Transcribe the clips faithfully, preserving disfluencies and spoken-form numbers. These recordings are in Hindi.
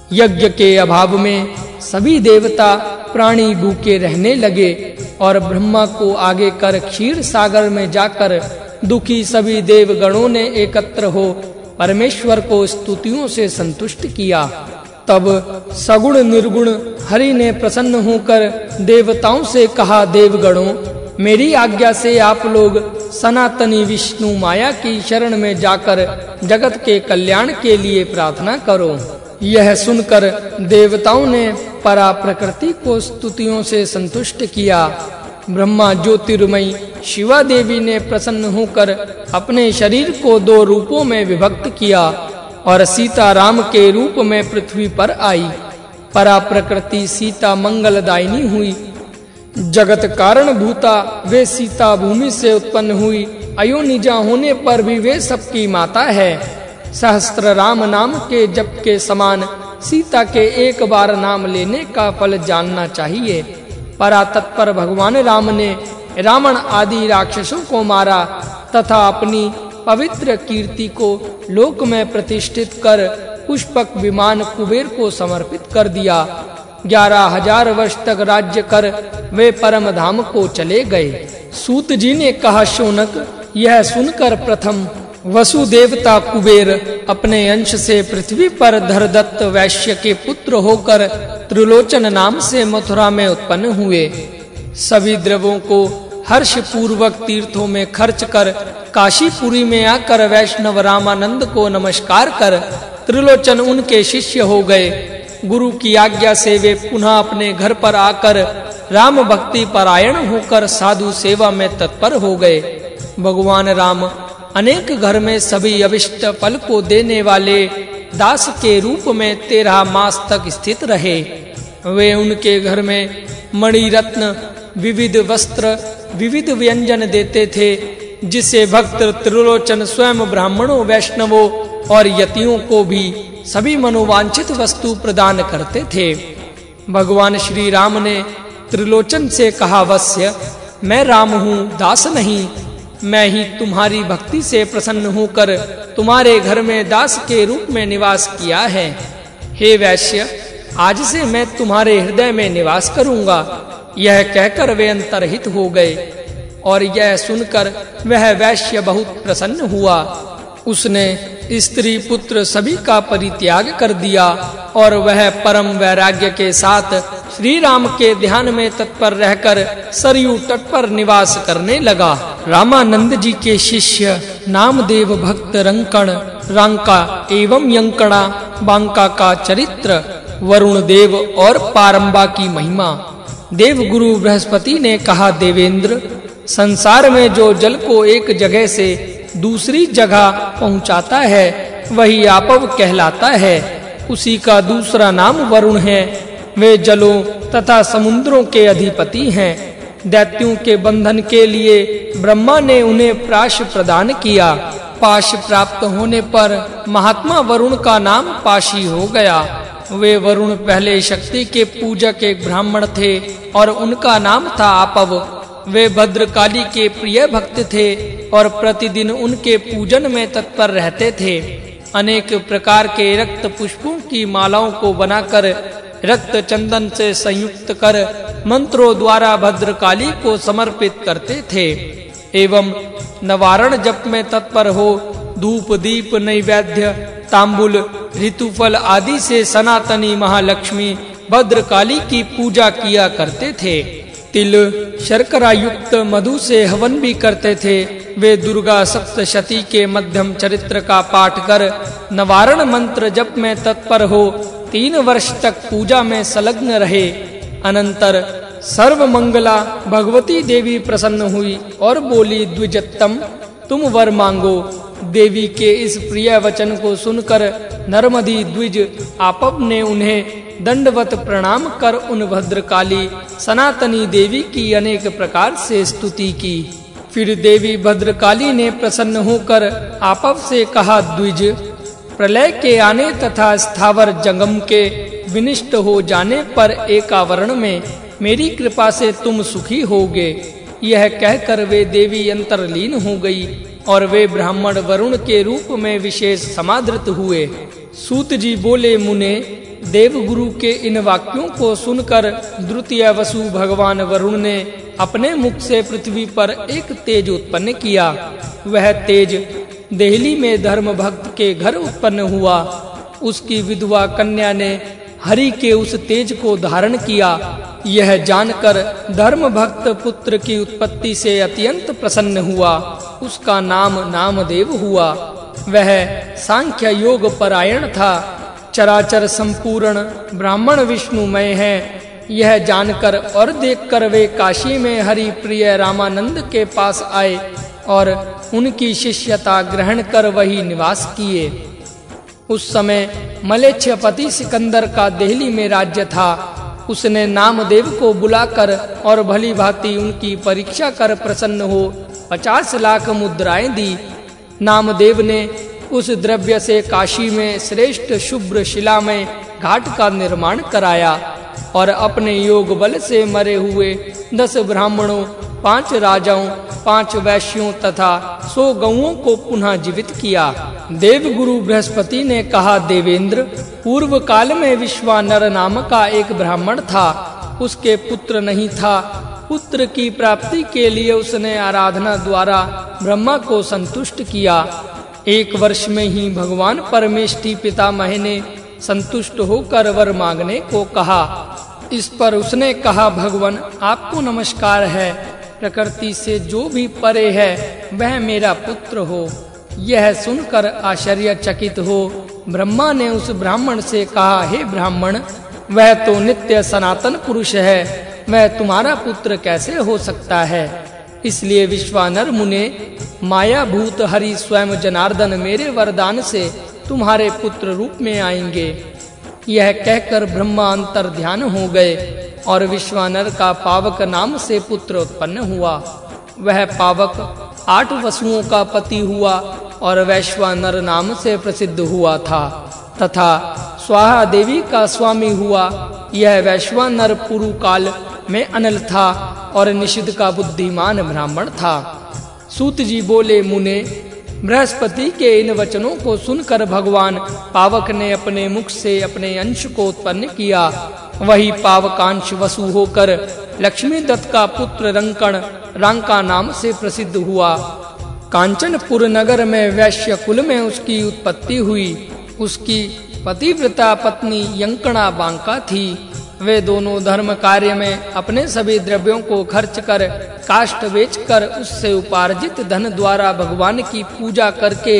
यज्ञ के अभाव में सभी देवता प्राणी भूखे रहने लगे और ब्रह्मा को आगे कर क्षीर सागर में जाकर दुखी सभी देवगणों ने एकत्र हो परमेश्वर को स्तुतियों से संतुष्ट किया। तब सगुण निर्गुण हरि ने प्रसन्न होकर देवताओं से कहा, देवगणों, मेरी आज्ञा से आप लोग सनातनी विष्णु माया की शरण में जाकर जगत के कल्याण के लिए प्रार्थना करो। यह सुनकर देवताओं ने परा प्रकृति को स्तुतियों से संतुष्ट किया। ब्रह्मा ज्योतिर्मयी शिवा देवी ने प्रसन्न होकर अपने शरीर को दो रूपों में विभक्त किया और सीता राम के रूप में पृथ्वी पर आई। परा प्रकृति सीता मंगलदायिनी हुई। जगत कारण भूता वे सीता भूमि से उत्पन्न हुई। अयोनिजा होने पर भी वे सबकी माता है। सहस्त्र राम नाम के जप के समान सीता के एक बार नाम लेने का फल जानना चाहिए। परा तत्पर भगवान राम ने रावण आदि राक्षसों को मारा तथा अपनी पवित्र कीर्ति को लोक में प्रतिष्ठित कर पुष्पक विमान कुबेर को समर्पित कर दिया। ग्यारह हजार वर्ष तक राज्य कर वे परम धाम को चले गए। सूत जी ने कहा, शौनक, यह सुनकर प्रथम वसुदेवता कुबेर अपने अंश से पृथ्वी पर धरदत्त वैश्य के पुत्र होकर त्रिलोचन नाम से मथुरा में उत्पन्न हुए। सभी द्रव्यों को हर्ष पूर्वक तीर्थों में खर्च कर काशीपुरी में आकर वैष्णव रामानंद को नमस्कार कर त्रिलोचन उनके शिष्य हो गए। गुरु की आज्ञा से वे पुनः अपने घर पर आकर राम भक्ति परायण होकर साधु सेवा में तत्पर हो गए। भगवान राम अनेक घर में सभी अभिष्ट फल को देने वाले दास के रूप में तेरह मास तक स्थित रहे। वे उनके घर में मणि रत्न, विविध वस्त्र, विविध व्यंजन देते थे, जिसे भक्त त्रिलोचन स्वयं ब्राह्मणों, वैष्णवों और यतियों को भी सभी मनोवांछित वस्तु प्रदान करते थे। भगवान श्री राम ने त्रिलोचन से कहा, वत्स्य, मैं राम हूँ, दास नहीं। मैं ही तुम्हारी भक्ति से प्रसन्न होकर तुम्हारे घर में दास के रूप में निवास किया है। हे वैश्य, आज से मैं तुम्हारे हृदय में निवास करूंगा। यह कहकर वे अंतर्हित हो गए और यह सुनकर वह वैश्य बहुत प्रसन्न हुआ। उसने स्त्री पुत्र सभी का परित्याग कर दिया और वह परम वैराग्य के साथ श्री राम के ध्यान में तत्पर रहकर सरयू तट पर निवास करने लगा। रामानंद जी के शिष्य नामदेव भक्त रंकण, रांका एवं यंकणा बांका का चरित्र, वरुण देव और पारंबा की महिमा। देव गुरु बृहस्पति ने कहा, देवेंद्र, संसार में जो जल को एक जगह से दूसरी जगह पहुंचाता है वही आपव कहलाता है। उसी का दूसरा नाम वरुण है। वे जलों तथा समुद्रों के अधिपति हैं। दैत्यों के बंधन के लिए ब्रह्मा ने उन्हें प्राश प्रदान किया। पाश प्राप्त होने पर महात्मा वरुण का नाम पाशी हो गया। वे वरुण पहले शक्ति के पूजक एक ब्राह्मण थे और उनका नाम था आपव। वे भद्रकाली के प्रिय भक्त थे और प्रतिदिन उनके पूजन में तत्पर रहते थे। अनेक प्रकार के रक्त पुष्पों की मालाओं को बनाकर रक्त चंदन से संयुक्त कर मंत्रों द्वारा भद्रकाली को समर्पित करते थे एवं नवारण जप में तत्पर हो धूप दीप नैवेद्य तांबुल ऋतुफल आदि से सनातनी महालक्ष्मी भद्रकाली की पूजा किया करते थे। तिल शर्करा युक्त मधु से हवन भी करते थे। वे दुर्गा सप्तशती के मध्यम चरित्र का पाठ कर नवारण मंत्र जप में तत्पर हो तीन वर्ष तक पूजा में संलग्न रहे। अनंतर सर्वमंगला भगवती देवी प्रसन्न हुई और बोली, द्विजत्तम, तुम वर मांगो। देवी के इस प्रिय वचन को सुनकर नर्मदी द्विज आपव ने उन्हें दंडवत प्रणाम कर उन भद्रकाली सनातनी देवी की अनेक प्रकार से स्तुति की। फिर देवी भद्रकाली ने प्रसन्न होकर आपव से कहा, द्विज, प्रलय के आने तथा स्थावर जंगम के विनिष्ट हो जाने पर एकावरण में मेरी कृपा से तुम सुखी होगे। यह कहकर वे देवी अंतर्लीन हो गई और वे ब्राह्मण वरुण के रूप में विशेष समादृत हुए। सूत जी बोले, मुने, देवगुरु के इन वाक्यों को सुनकर द्वितीय वसु भगवान वरुण ने अपने मुख से पृथ्वी पर एक तेज उत्पन्न किया। वह तेज देहली में धर्म भक्त के घर उत्पन्न हुआ। उसकी विधवा कन्या ने हरि के उस तेज को धारण किया। यह जानकर धर्म भक्त पुत्र की उत्पत्ति से अत्यंत प्रसन्न हुआ। उसका नाम नामदेव हुआ। वह सांख्य योग परायण था। चराचर संपूर्ण ब्राह्मण विष्णुमय है, यह जानकर और देखकर वे काशी में हरि प्रिय रामानंद के पास आए और उनकी शिष्यता ग्रहण कर वही निवास किए। उस समय मलेच्छपति सिकंदर का दिल्ली में राज्य था। उसने नामदेव को बुलाकर और भली भांति उनकी परीक्षा कर प्रसन्न हो पचास लाख मुद्राएं दी। नामदेव ने उस द्रव्य से काशी में श्रेष्ठ शुभ्र शिला में घाट का निर्माण कराया और अपने योग बल से मरे हुए दस ब्राह्मणों, पांच राजाओं, पांच वैश्यों तथा सौ गौओं को पुनः जीवित किया। देवगुरु बृहस्पति ने कहा, देवेंद्र, पूर्व काल में विश्वानर नाम का एक ब्राह्मण था। उसके पुत्र नहीं था। पुत्र की प्राप्ति के लिए उसने आराधना द्वारा ब्रह्मा को संतुष्ट किया। एक वर्ष में ही भगवान परमेष्टि पितामह ने संतुष्ट होकर वर मांगने को कहा। इस पर उसने कहा, भगवान, आपको नमस्कार है। प्रकृति से जो भी परे है वह मेरा पुत्र हो। यह सुनकर आश्चर्यचकित हो ब्रह्मा ने उस ब्राह्मण से कहा, हे ब्राह्मण, वह तो नित्य सनातन पुरुष है, वह तुम्हारा पुत्र कैसे हो सकता है? इसलिए विश्वानर मुने, माया भूत हरि स्वयं जनार्दन मेरे वरदान से तुम्हारे पुत्र रूप में आएंगे। यह कहकर ब्रह्मा अंतर ध्यान हो गए और विश्वानर का पावक नाम से पुत्र उत्पन्न हुआ। वह पावक आठ वसुओं का पति हुआ और वैश्वानर नाम से प्रसिद्ध हुआ था तथा स्वाहा देवी का स्वामी हुआ। यह वैश्वानर पूर्व काल में अनल था और निषिद्ध का बुद्धिमान ब्राह्मण था। सूत जी बोले, मुने, बृहस्पति के इन वचनों को सुनकर भगवान पावक ने अपने मुख से अपने अंश को उत्पन्न किया। वही पावकांश वसु होकर लक्ष्मी दत्त का पुत्र रंकण रांका नाम से प्रसिद्ध हुआ। कांचनपुर नगर में वैश्य कुल में उसकी उत्पत्ति हुई। उसकी पतिव्रता पत्नी यंकणा बांका थी। वे दोनों धर्म कार्य में अपने सभी द्रव्यों को खर्च कर काष्ठ बेचकर उससे उपार्जित धन द्वारा भगवान की पूजा करके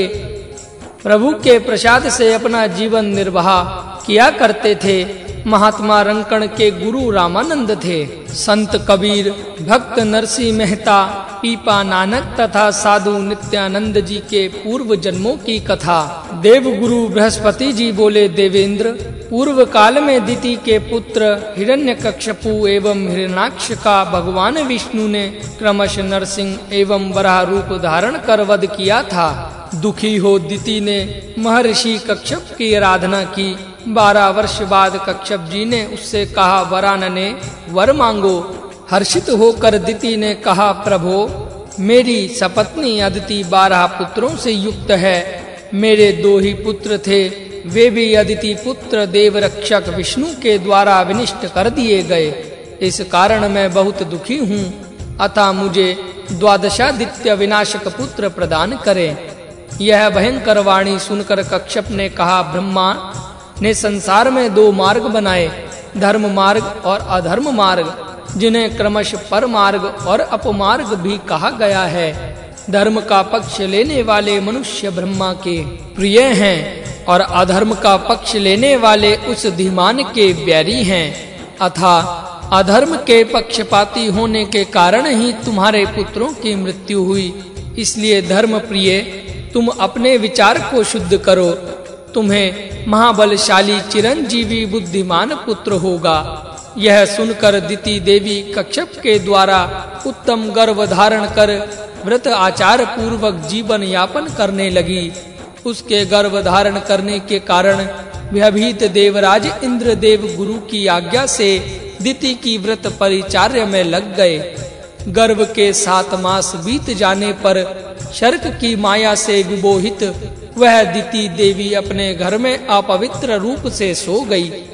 प्रभु के प्रसाद से अपना जीवन निर्वाह किया करते थे। महात्मा रंकण के गुरु रामानंद थे। संत कबीर, भक्त नरसिंह मेहता, पीपा नानक तथा साधु नित्यानंद जी के पूर्व जन्मों की कथा। देवगुरु बृहस्पति जी बोले, देवेंद्र, पूर्व काल में दिति के पुत्र हिरण्यकश्यपु एवं हिरण्याक्ष का भगवान विष्णु ने क्रमश नरसिंह एवं वराह रूप धारण कर वध किया था। दुखी हो दिति ने महर्षि कश्यप की आराधना की। बारह वर्ष बाद कश्यप जी ने उससे कहा, वरानने, वर मांगो। हर्षित होकर दिति ने कहा, प्रभो, मेरी सपत्नी अदिति बारह पुत्रों से युक्त है। मेरे दो ही पुत्र थे, वे भी अदिति पुत्र देव रक्षक विष्णु के द्वारा विनिष्ट कर दिए गए। इस कारण मैं बहुत दुखी हूँ। अतः मुझे द्वादशादित्य विनाशक पुत्र प्रदान करें। यह भयंकर वाणी सुनकर कश्यप ने कहा, ब्रह्मा ने संसार में दो मार्ग बनाए, धर्म मार्ग और अधर्म मार्ग, जिन्हें क्रमश पर मार्ग और अपमार्ग भी कहा गया है। धर्म का पक्ष लेने वाले मनुष्य ब्रह्मा के प्रिय हैं और अधर्म का पक्ष लेने वाले उस धीमान के बैरी हैं। अथा अधर्म के पक्षपाती होने के कारण ही तुम्हारे पुत्रों की मृत्यु हुई। इसलिए धर्म प्रिय, तुम अपने विचार को शुद्ध करो। तुम्हें महाबलशाली चिरंजीवी बुद्धिमान पुत्र होगा। यह सुनकर दिति देवी कश्यप के द्वारा उत्तम गर्भ धारण कर व्रत आचार पूर्वक जीवन यापन करने लगी। उसके गर्भ धारण करने के कारण भयभीत देवराज इंद्रदेव गुरु की आज्ञा से दिति की व्रत परिचार्य में लग गए। गर्भ के सात मास बीत जाने पर शर्क की माया से विमोहित वह दिति देवी अपने घर में अपवित्र रूप से सो गई।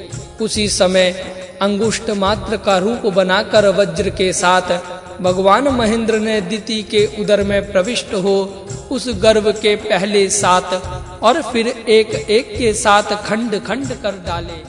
उसी समय अंगुष्ठ मात्र का रूप बनाकर वज्र के साथ भगवान महेंद्र ने दिति के उदर में प्रविष्ट हो उस गर्भ के पहले सात और फिर एक एक के साथ खंड खंड कर डाले।